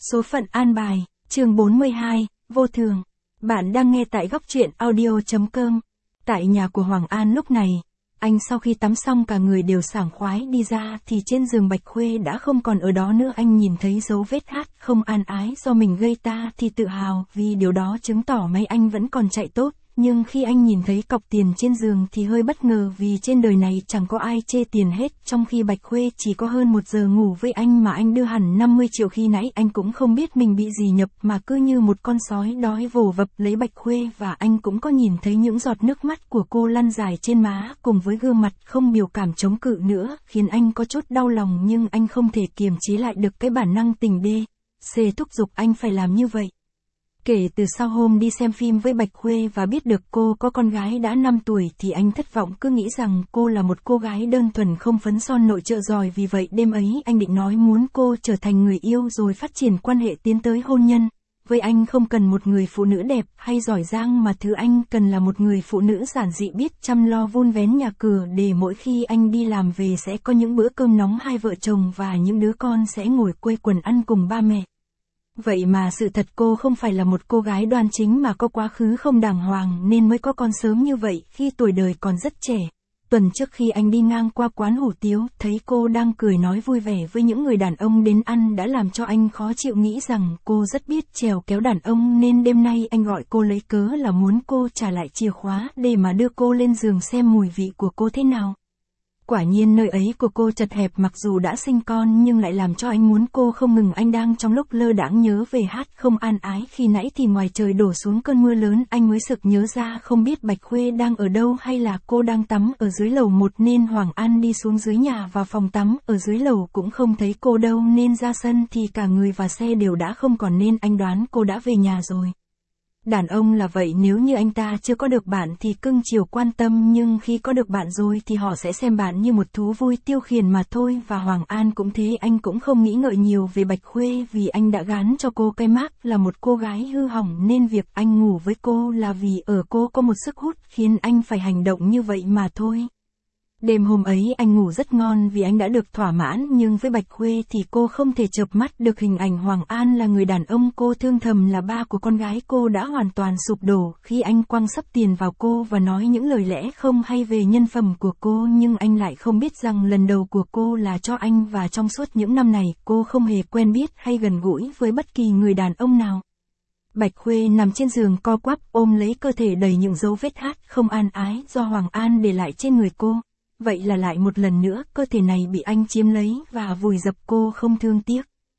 Số phận an bài, chương 42, vô thường. Bạn đang nghe tại góc truyện audio.com. Tại nhà của Hoàng An lúc này, anh sau khi tắm xong cả người đều sảng khoái đi ra thì trên giường Bạch Khuê đã không còn ở đó nữa. Anh nhìn thấy dấu vết hát không an ái do mình gây ta thì tự hào vì điều đó chứng tỏ may anh vẫn còn chạy tốt. Nhưng khi anh nhìn thấy cọc tiền trên giường thì hơi bất ngờ vì trên đời này chẳng có ai chê tiền hết. Trong khi Bạch Khuê chỉ có hơn 1 giờ ngủ với anh mà anh đưa hẳn 50 triệu. Khi nãy anh cũng không biết mình bị gì nhập mà cứ như một con sói đói vồ vập lấy Bạch Khuê. Và anh cũng có nhìn thấy những giọt nước mắt của cô lăn dài trên má cùng với gương mặt không biểu cảm chống cự nữa, khiến anh có chút đau lòng. Nhưng anh không thể kiềm chế lại được cái bản năng tình đê xê thúc giục anh phải làm như vậy. Kể từ sau hôm đi xem phim với Bạch Khuê và biết được cô có con gái đã 5 tuổi thì anh thất vọng, cứ nghĩ rằng cô là một cô gái đơn thuần không phấn son nội trợ giỏi. Vì vậy đêm ấy anh định nói muốn cô trở thành người yêu rồi phát triển quan hệ tiến tới hôn nhân. Với anh không cần một người phụ nữ đẹp hay giỏi giang mà thứ anh cần là một người phụ nữ giản dị biết chăm lo vun vén nhà cửa, để mỗi khi anh đi làm về sẽ có những bữa cơm nóng hai vợ chồng và những đứa con sẽ ngồi quây quần ăn cùng ba mẹ. Vậy mà sự thật cô không phải là một cô gái đoan chính mà có quá khứ không đàng hoàng nên mới có con sớm như vậy khi tuổi đời còn rất trẻ. Tuần trước khi anh đi ngang qua quán hủ tiếu, thấy cô đang cười nói vui vẻ với những người đàn ông đến ăn đã làm cho anh khó chịu, nghĩ rằng cô rất biết chèo kéo đàn ông nên đêm nay anh gọi cô lấy cớ là muốn cô trả lại chìa khóa để mà đưa cô lên giường xem mùi vị của cô thế nào. Quả nhiên nơi ấy của cô chật hẹp, mặc dù đã sinh con nhưng lại làm cho anh muốn cô không ngừng. Anh đang trong lúc lơ đãng nhớ về hát không an ái khi nãy thì ngoài trời đổ xuống cơn mưa lớn, anh mới sực nhớ ra không biết Bạch Khuê đang ở đâu hay là cô đang tắm ở dưới lầu 1 nên Hoàng An đi xuống dưới nhà vào phòng tắm ở dưới lầu cũng không thấy cô đâu, nên ra sân thì cả người và xe đều đã không còn nên anh đoán cô đã về nhà rồi. Đàn ông là vậy, nếu như anh ta chưa có được bạn thì cưng chiều quan tâm, nhưng khi có được bạn rồi thì họ sẽ xem bạn như một thú vui tiêu khiển mà thôi. Và Hoàng An cũng thế, anh cũng không nghĩ ngợi nhiều về Bạch Khuê vì anh đã gán cho cô cái mác là một cô gái hư hỏng, nên việc anh ngủ với cô là vì ở cô có một sức hút khiến anh phải hành động như vậy mà thôi. Đêm hôm ấy anh ngủ rất ngon vì anh đã được thỏa mãn, nhưng với Bạch Khuê thì cô không thể chợp mắt được hình ảnh Hoàng An là người đàn ông cô thương thầm, là ba của con gái cô đã hoàn toàn sụp đổ khi anh quăng sắp tiền vào cô và nói những lời lẽ không hay về nhân phẩm của cô. Nhưng anh lại không biết rằng lần đầu của cô là cho anh, và trong suốt những năm này cô không hề quen biết hay gần gũi với bất kỳ người đàn ông nào. Bạch Khuê nằm trên giường co quắp ôm lấy cơ thể đầy những dấu vết hát không an ái do Hoàng An để lại trên người cô. Vậy là lại một lần nữa cơ thể này bị anh chiếm lấy và vùi dập cô không thương tiếc.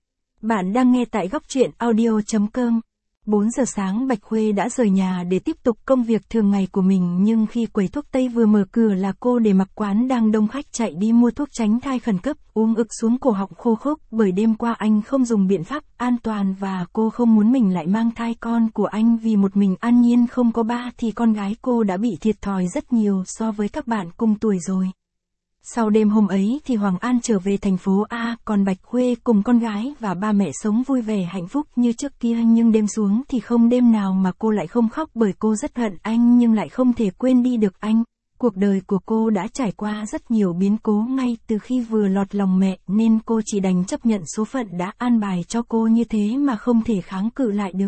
Bạn đang nghe tại góc truyện audio.com. 4 giờ sáng Bạch Khuê đã rời nhà để tiếp tục công việc thường ngày của mình, nhưng khi quầy thuốc tây vừa mở cửa là cô để mặc quán đang đông khách chạy đi mua thuốc tránh thai khẩn cấp, uống ực xuống cổ họng khô khốc, bởi đêm qua anh không dùng biện pháp an toàn và cô không muốn mình lại mang thai con của anh. Vì một mình An Nhiên không có ba thì con gái cô đã bị thiệt thòi rất nhiều so với các bạn cùng tuổi rồi. Sau đêm hôm ấy thì Hoàng An trở về thành phố A, còn Bạch Khuê cùng con gái và ba mẹ sống vui vẻ hạnh phúc như trước kia. Nhưng đêm xuống thì không đêm nào mà cô lại không khóc, bởi cô rất hận anh nhưng lại không thể quên đi được anh. Cuộc đời của cô đã trải qua rất nhiều biến cố ngay từ khi vừa lọt lòng mẹ, nên cô chỉ đành chấp nhận số phận đã an bài cho cô như thế mà không thể kháng cự lại được.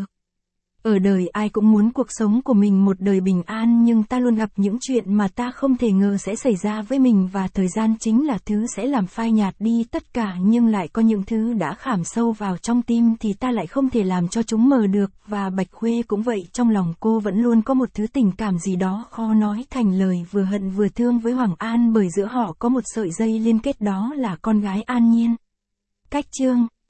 Ở đời ai cũng muốn cuộc sống của mình một đời bình an, nhưng ta luôn gặp những chuyện mà ta không thể ngờ sẽ xảy ra với mình, và thời gian chính là thứ sẽ làm phai nhạt đi tất cả. Nhưng lại có những thứ đã khảm sâu vào trong tim thì ta lại không thể làm cho chúng mờ được, và Bạch Khuê cũng vậy. Trong lòng cô vẫn luôn có một thứ tình cảm gì đó khó nói thành lời, vừa hận vừa thương với Hoàng An, bởi giữa họ có một sợi dây liên kết, đó là con gái An Nhiên. Cách chương